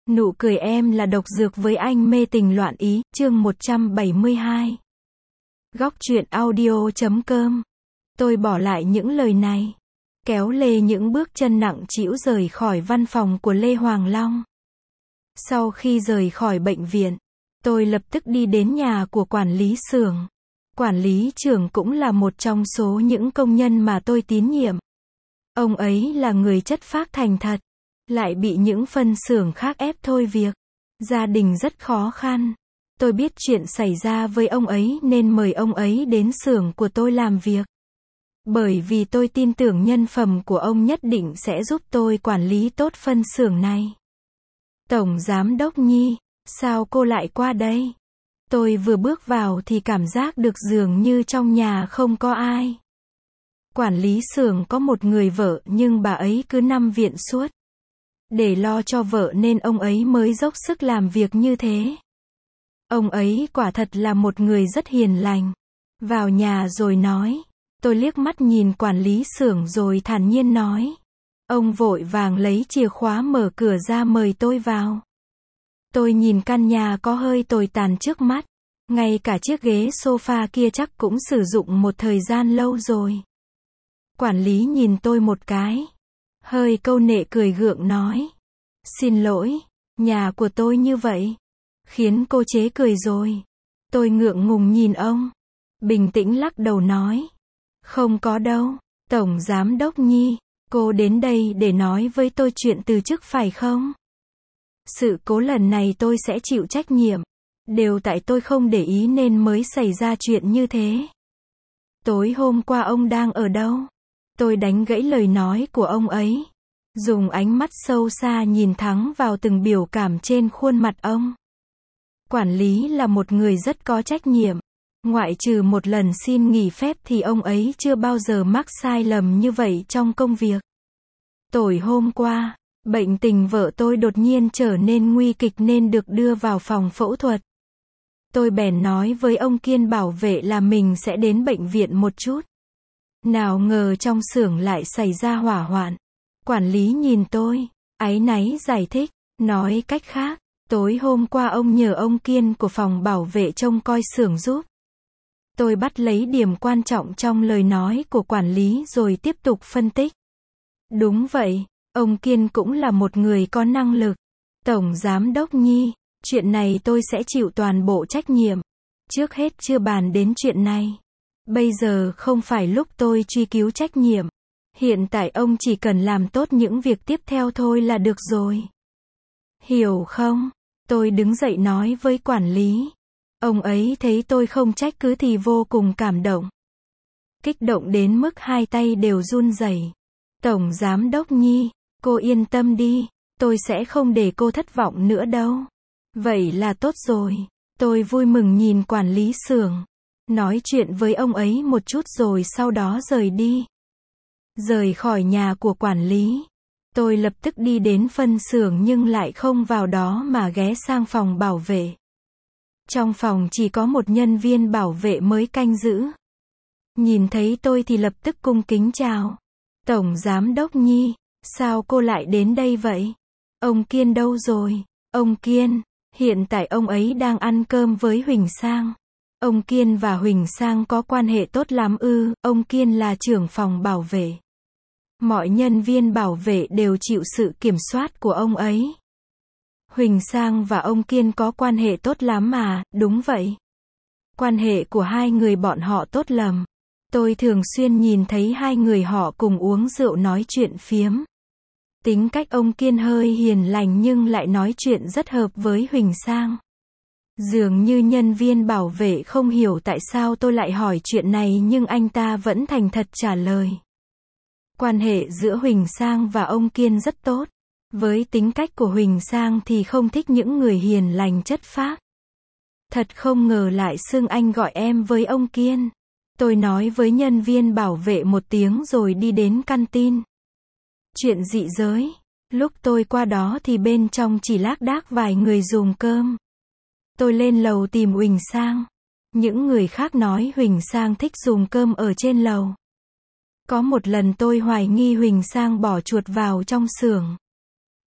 Nụ cười em là độc dược với anh mê tình loạn ý, chương 172. Góc truyện audio.com. Tôi bỏ lại những lời này, kéo lê những bước chân nặng trĩu rời khỏi văn phòng của Lê Hoàng Long. Sau khi rời khỏi bệnh viện, tôi lập tức đi đến nhà của quản lý xưởng. Quản lý trưởng cũng là một trong số những công nhân mà tôi tín nhiệm. Ông ấy là người chất phác thành thật, lại bị những phân xưởng khác ép thôi việc. Gia đình rất khó khăn. Tôi biết chuyện xảy ra với ông ấy nên mời ông ấy đến xưởng của tôi làm việc. Bởi vì tôi tin tưởng nhân phẩm của ông nhất định sẽ giúp tôi quản lý tốt phân xưởng này. Tổng Giám đốc Nhi, sao cô lại qua đây? Tôi vừa bước vào thì cảm giác được dường như trong nhà không có ai. Quản lý xưởng có một người vợ nhưng bà ấy cứ nằm viện suốt. Để lo cho vợ nên ông ấy mới dốc sức làm việc như thế. Ông ấy quả thật là một người rất hiền lành. Vào nhà rồi nói. Tôi liếc mắt nhìn quản lý xưởng rồi thản nhiên nói. Ông vội vàng lấy chìa khóa mở cửa ra mời tôi vào. Tôi nhìn căn nhà có hơi tồi tàn trước mắt. Ngay cả chiếc ghế sofa kia chắc cũng sử dụng một thời gian lâu rồi. Quản lý nhìn tôi một cái. Hơi câu nệ cười gượng nói. Xin lỗi, nhà của tôi như vậy. Khiến cô chế cười rồi. Tôi ngượng ngùng nhìn ông. Bình tĩnh lắc đầu nói. Không có đâu, Tổng Giám đốc Nhi, cô đến đây để nói với tôi chuyện từ chức phải không? Sự cố lần này tôi sẽ chịu trách nhiệm. Đều tại tôi không để ý nên mới xảy ra chuyện như thế. Tối hôm qua ông đang ở đâu? Tôi đánh gãy lời nói của ông ấy. Dùng ánh mắt sâu xa nhìn thẳng vào từng biểu cảm trên khuôn mặt ông. Quản lý là một người rất có trách nhiệm. Ngoại trừ một lần xin nghỉ phép thì ông ấy chưa bao giờ mắc sai lầm như vậy trong công việc. Tối hôm qua, bệnh tình vợ tôi đột nhiên trở nên nguy kịch nên được đưa vào phòng phẫu thuật. Tôi bèn nói với ông Kiên bảo vệ là mình sẽ đến bệnh viện một chút. Nào ngờ trong xưởng lại xảy ra hỏa hoạn. Quản lý nhìn tôi, áy náy giải thích, nói cách khác, tối hôm qua ông nhờ ông Kiên của phòng bảo vệ trông coi xưởng giúp. Tôi bắt lấy điểm quan trọng trong lời nói của quản lý rồi tiếp tục phân tích. Đúng vậy, ông Kiên cũng là một người có năng lực. Tổng Giám đốc Nhi, chuyện này tôi sẽ chịu toàn bộ trách nhiệm. Trước hết chưa bàn đến chuyện này. Bây giờ không phải lúc tôi truy cứu trách nhiệm. Hiện tại ông chỉ cần làm tốt những việc tiếp theo thôi là được rồi. Hiểu không? Tôi đứng dậy nói với quản lý. Ông ấy thấy tôi không trách cứ thì vô cùng cảm động. Kích động đến mức hai tay đều run rẩy. Tổng Giám đốc Nhi, cô yên tâm đi, tôi sẽ không để cô thất vọng nữa đâu. Vậy là tốt rồi. Tôi vui mừng nhìn quản lý xưởng. Nói chuyện với ông ấy một chút rồi sau đó rời đi. Rời khỏi nhà của quản lý. Tôi lập tức đi đến phân xưởng nhưng lại không vào đó mà ghé sang phòng bảo vệ. Trong phòng chỉ có một nhân viên bảo vệ mới canh giữ. Nhìn thấy tôi thì lập tức cung kính chào. Tổng Giám đốc Nhi, sao cô lại đến đây vậy? Ông Kiên đâu rồi? Ông Kiên, hiện tại ông ấy đang ăn cơm với Huỳnh Sang. Ông Kiên và Huỳnh Sang có quan hệ tốt lắm ư? Ông Kiên là trưởng phòng bảo vệ. Mọi nhân viên bảo vệ đều chịu sự kiểm soát của ông ấy. Huỳnh Sang và ông Kiên có quan hệ tốt lắm mà, đúng vậy. Quan hệ của hai người bọn họ tốt lắm. Tôi thường xuyên nhìn thấy hai người họ cùng uống rượu nói chuyện phiếm. Tính cách ông Kiên hơi hiền lành nhưng lại nói chuyện rất hợp với Huỳnh Sang. Dường như nhân viên bảo vệ không hiểu tại sao tôi lại hỏi chuyện này nhưng anh ta vẫn thành thật trả lời. Quan hệ giữa Huỳnh Sang và ông Kiên rất tốt. Với tính cách của Huỳnh Sang thì không thích những người hiền lành chất phác. Thật không ngờ lại xưng anh gọi em với ông Kiên. Tôi nói với nhân viên bảo vệ một tiếng rồi đi đến canteen. Chuyện dị giới. Lúc tôi qua đó thì bên trong chỉ lác đác vài người dùng cơm. Tôi lên lầu tìm Huỳnh Sang. Những người khác nói Huỳnh Sang thích dùng cơm ở trên lầu. Có một lần tôi hoài nghi Huỳnh Sang bỏ chuột vào trong xưởng.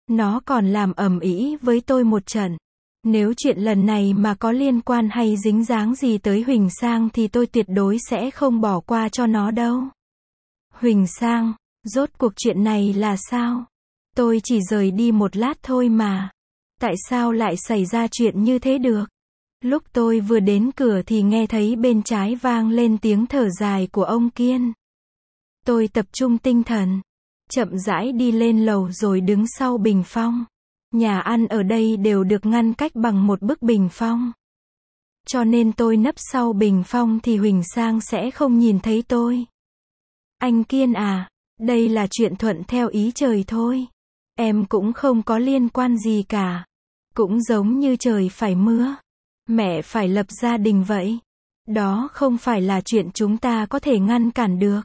Nó còn làm ầm ĩ với tôi một trận. Nếu chuyện lần này mà có liên quan hay dính dáng gì tới Huỳnh Sang thì tôi tuyệt đối sẽ không bỏ qua cho nó đâu. Huỳnh Sang, rốt cuộc chuyện này là sao? Tôi chỉ rời đi một lát thôi mà. Tại sao lại xảy ra chuyện như thế được? Lúc tôi vừa đến cửa thì nghe thấy bên trái vang lên tiếng thở dài của ông Kiên. Tôi tập trung tinh thần, chậm rãi đi lên lầu rồi đứng sau bình phong. Nhà ăn ở đây đều được ngăn cách bằng một bức bình phong. Cho nên tôi nấp sau bình phong thì Huỳnh Sang sẽ không nhìn thấy tôi. Anh Kiên à, đây là chuyện thuận theo ý trời thôi. Em cũng không có liên quan gì cả. Cũng giống như trời phải mưa, mẹ phải lập gia đình vậy. Đó không phải là chuyện chúng ta có thể ngăn cản được.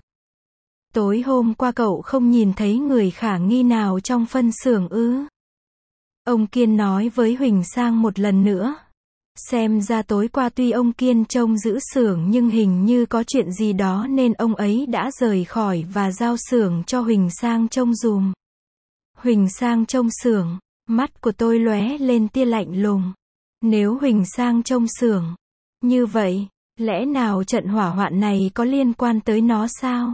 Tối hôm qua cậu không nhìn thấy người khả nghi nào trong phân xưởng ư? Ông Kiên nói với Huỳnh Sang một lần nữa. Xem ra tối qua tuy ông Kiên trông giữ xưởng nhưng hình như có chuyện gì đó nên ông ấy đã rời khỏi và giao xưởng cho Huỳnh Sang trông dùm. Huỳnh Sang trông xưởng, mắt của tôi lóe lên tia lạnh lùng. Nếu Huỳnh Sang trông xưởng, như vậy, lẽ nào trận hỏa hoạn này có liên quan tới nó sao?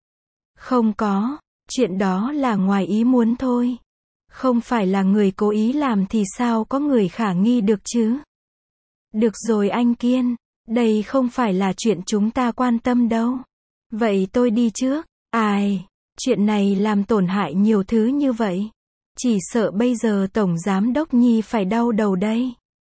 Không có, chuyện đó là ngoài ý muốn thôi. Không phải là người cố ý làm thì sao có người khả nghi được chứ? Được rồi anh Kiên, đây không phải là chuyện chúng ta quan tâm đâu. Vậy tôi đi trước. Ai, chuyện này làm tổn hại nhiều thứ như vậy. Chỉ sợ bây giờ Tổng Giám Đốc Nhi phải đau đầu đây.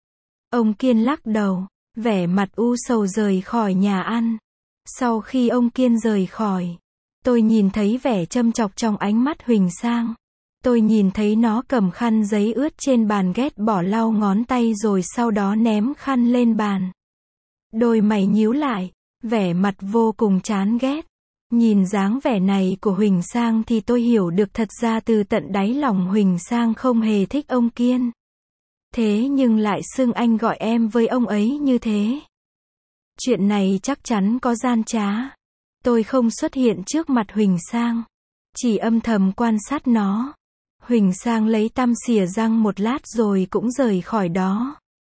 Ông Kiên lắc đầu, vẻ mặt u sầu rời khỏi nhà ăn. Sau khi ông Kiên rời khỏi, tôi nhìn thấy vẻ châm chọc trong ánh mắt Huỳnh Sang. Tôi nhìn thấy nó cầm khăn giấy ướt trên bàn ghét bỏ lau ngón tay rồi sau đó ném khăn lên bàn. Đôi mày nhíu lại, vẻ mặt vô cùng chán ghét. Nhìn dáng vẻ này của Huỳnh Sang thì tôi hiểu được thật ra từ tận đáy lòng Huỳnh Sang không hề thích ông Kiên. Thế nhưng lại xưng anh gọi em với ông ấy như thế. Chuyện này chắc chắn có gian trá. Tôi không xuất hiện trước mặt Huỳnh Sang, chỉ âm thầm quan sát nó. Huỳnh Sang lấy tăm xỉa răng một lát rồi cũng rời khỏi đó.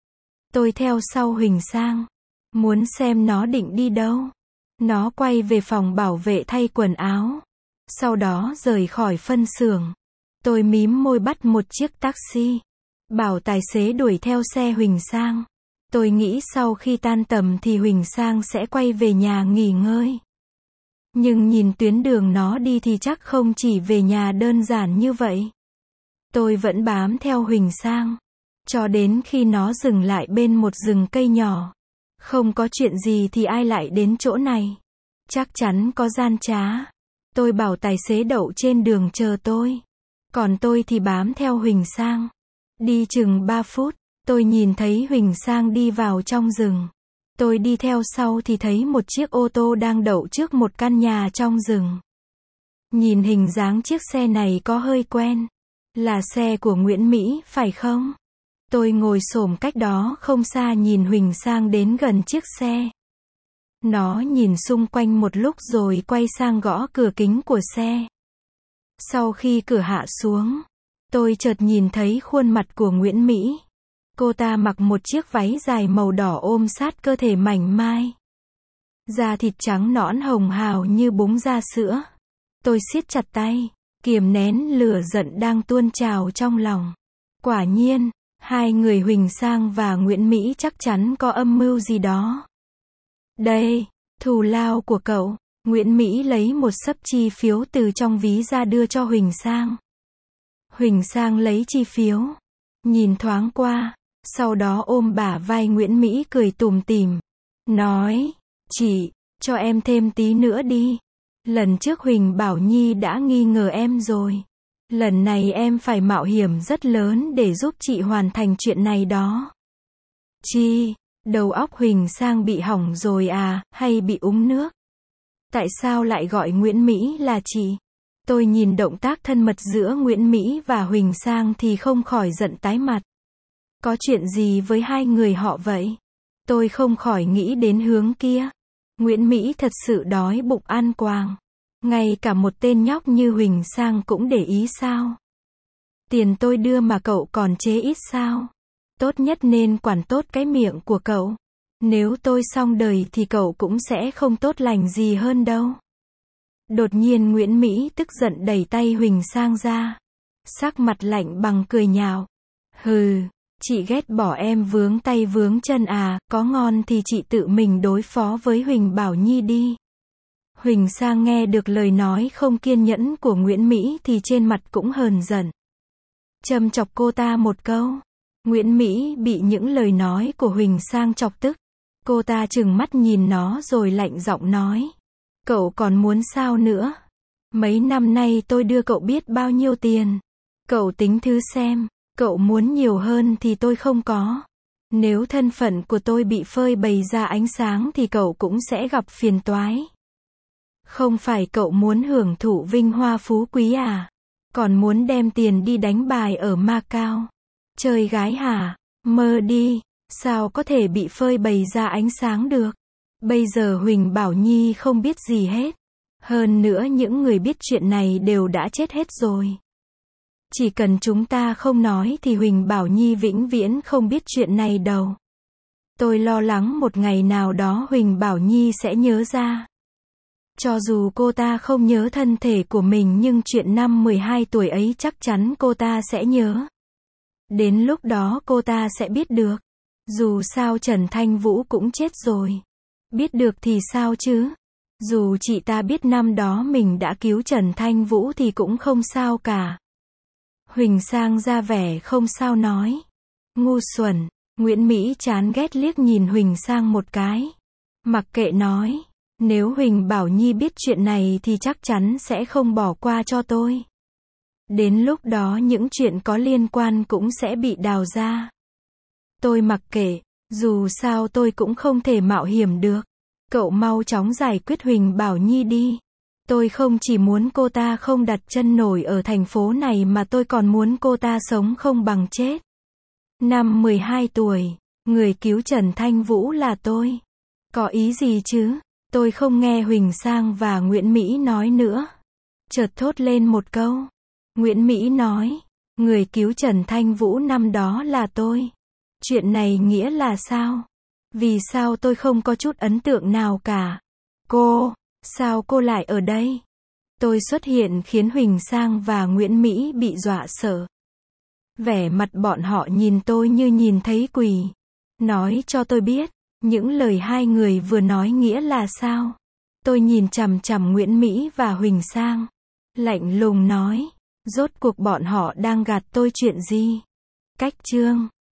Tôi theo sau Huỳnh Sang, muốn xem nó định đi đâu. Nó quay về phòng bảo vệ thay quần áo, sau đó rời khỏi phân xưởng. Tôi mím môi bắt một chiếc taxi, bảo tài xế đuổi theo xe Huỳnh Sang. Tôi nghĩ sau khi tan tầm thì Huỳnh Sang sẽ quay về nhà nghỉ ngơi. Nhưng nhìn tuyến đường nó đi thì chắc không chỉ về nhà đơn giản như vậy. Tôi vẫn bám theo Huỳnh Sang, cho đến khi nó dừng lại bên một rừng cây nhỏ. Không có chuyện gì thì ai lại đến chỗ này? Chắc chắn có gian trá. Tôi bảo tài xế đậu trên đường chờ tôi. Còn tôi thì bám theo Huỳnh Sang. Đi chừng 3 phút, tôi nhìn thấy Huỳnh Sang đi vào trong rừng. Tôi đi theo sau thì thấy một chiếc ô tô đang đậu trước một căn nhà trong rừng. Nhìn hình dáng chiếc xe này có hơi quen. Là xe của Nguyễn Mỹ, phải không? Tôi ngồi xổm cách đó không xa nhìn Huỳnh Sang đến gần chiếc xe. Nó nhìn xung quanh một lúc rồi quay sang gõ cửa kính của xe. Sau khi cửa hạ xuống, tôi chợt nhìn thấy khuôn mặt của Nguyễn Mỹ. Cô ta mặc một chiếc váy dài màu đỏ ôm sát cơ thể mảnh mai. Da thịt trắng nõn hồng hào như búng da sữa. Tôi siết chặt tay, kiềm nén lửa giận đang tuôn trào trong lòng. Quả nhiên, hai người Huỳnh Sang và Nguyễn Mỹ chắc chắn có âm mưu gì đó. Đây, thù lao của cậu. Nguyễn Mỹ lấy một xấp chi phiếu từ trong ví ra đưa cho Huỳnh Sang. Huỳnh Sang lấy chi phiếu, nhìn thoáng qua, sau đó ôm bả vai Nguyễn Mỹ cười tủm tỉm, nói, chị, cho em thêm tí nữa đi. Lần trước Huỳnh Bảo Nhi đã nghi ngờ em rồi. Lần này em phải mạo hiểm rất lớn để giúp chị hoàn thành chuyện này đó. Chi, đầu óc Huỳnh Sang bị hỏng rồi à, hay bị uống nước? Tại sao lại gọi Nguyễn Mỹ là chị? Tôi nhìn động tác thân mật giữa Nguyễn Mỹ và Huỳnh Sang thì không khỏi giận tái mặt. Có chuyện gì với hai người họ vậy? Tôi không khỏi nghĩ đến hướng kia. Nguyễn Mỹ thật sự đói bụng ăn quàng. Ngay cả một tên nhóc như Huỳnh Sang cũng để ý sao? Tiền tôi đưa mà cậu còn chế ít sao? Tốt nhất nên quản tốt cái miệng của cậu. Nếu tôi xong đời thì cậu cũng sẽ không tốt lành gì hơn đâu. Đột nhiên Nguyễn Mỹ tức giận đẩy tay Huỳnh Sang ra. Sắc mặt lạnh bằng cười nhạo. Hừ, chị ghét bỏ em vướng tay vướng chân à, có ngon thì chị tự mình đối phó với Huỳnh Bảo Nhi đi. Huỳnh Sang nghe được lời nói không kiên nhẫn của Nguyễn Mỹ thì trên mặt cũng hờn giận. Châm chọc cô ta một câu. Nguyễn Mỹ bị những lời nói của Huỳnh Sang chọc tức. Cô ta trừng mắt nhìn nó rồi lạnh giọng nói. Cậu còn muốn sao nữa? Mấy năm nay tôi đưa cậu biết bao nhiêu tiền. Cậu tính thử xem, cậu muốn nhiều hơn thì tôi không có. Nếu thân phận của tôi bị phơi bày ra ánh sáng thì cậu cũng sẽ gặp phiền toái. Không phải cậu muốn hưởng thụ vinh hoa phú quý à? Còn muốn đem tiền đi đánh bài ở Macau? Chơi gái hả? Mơ đi, sao có thể bị phơi bày ra ánh sáng được? Bây giờ Huỳnh Bảo Nhi không biết gì hết. Hơn nữa những người biết chuyện này đều đã chết hết rồi. Chỉ cần chúng ta không nói thì Huỳnh Bảo Nhi vĩnh viễn không biết chuyện này đâu. Tôi lo lắng một ngày nào đó Huỳnh Bảo Nhi sẽ nhớ ra. Cho dù cô ta không nhớ thân thể của mình nhưng chuyện năm 12 tuổi ấy chắc chắn cô ta sẽ nhớ. Đến lúc đó cô ta sẽ biết được. Dù sao Trần Thanh Vũ cũng chết rồi. Biết được thì sao chứ? Dù chị ta biết năm đó mình đã cứu Trần Thanh Vũ thì cũng không sao cả. Huỳnh Sang ra vẻ không sao nói. Ngu xuẩn. Nguyễn Mỹ chán ghét liếc nhìn Huỳnh Sang một cái. Mặc kệ nói. Nếu Huỳnh Bảo Nhi biết chuyện này thì chắc chắn sẽ không bỏ qua cho tôi. Đến lúc đó những chuyện có liên quan cũng sẽ bị đào ra. Tôi mặc kệ, dù sao tôi cũng không thể mạo hiểm được. Cậu mau chóng giải quyết Huỳnh Bảo Nhi đi. Tôi không chỉ muốn cô ta không đặt chân nổi ở thành phố này mà tôi còn muốn cô ta sống không bằng chết. Năm 12 tuổi, người cứu Trần Thanh Vũ là tôi. Có ý gì chứ? Tôi không nghe Huỳnh Sang và Nguyễn Mỹ nói nữa. Chợt thốt lên một câu. Nguyễn Mỹ nói, người cứu Trần Thanh Vũ năm đó là tôi. Chuyện này nghĩa là sao? Vì sao tôi không có chút ấn tượng nào cả? Cô, sao cô lại ở đây? Tôi xuất hiện khiến Huỳnh Sang và Nguyễn Mỹ bị dọa sợ. Vẻ mặt bọn họ nhìn tôi như nhìn thấy quỷ. Nói cho tôi biết, những lời hai người vừa nói nghĩa là sao? Tôi nhìn chằm chằm Nguyễn Mỹ và Huỳnh Sang. Lạnh lùng nói, rốt cuộc bọn họ đang gạt tôi chuyện gì? Cách chương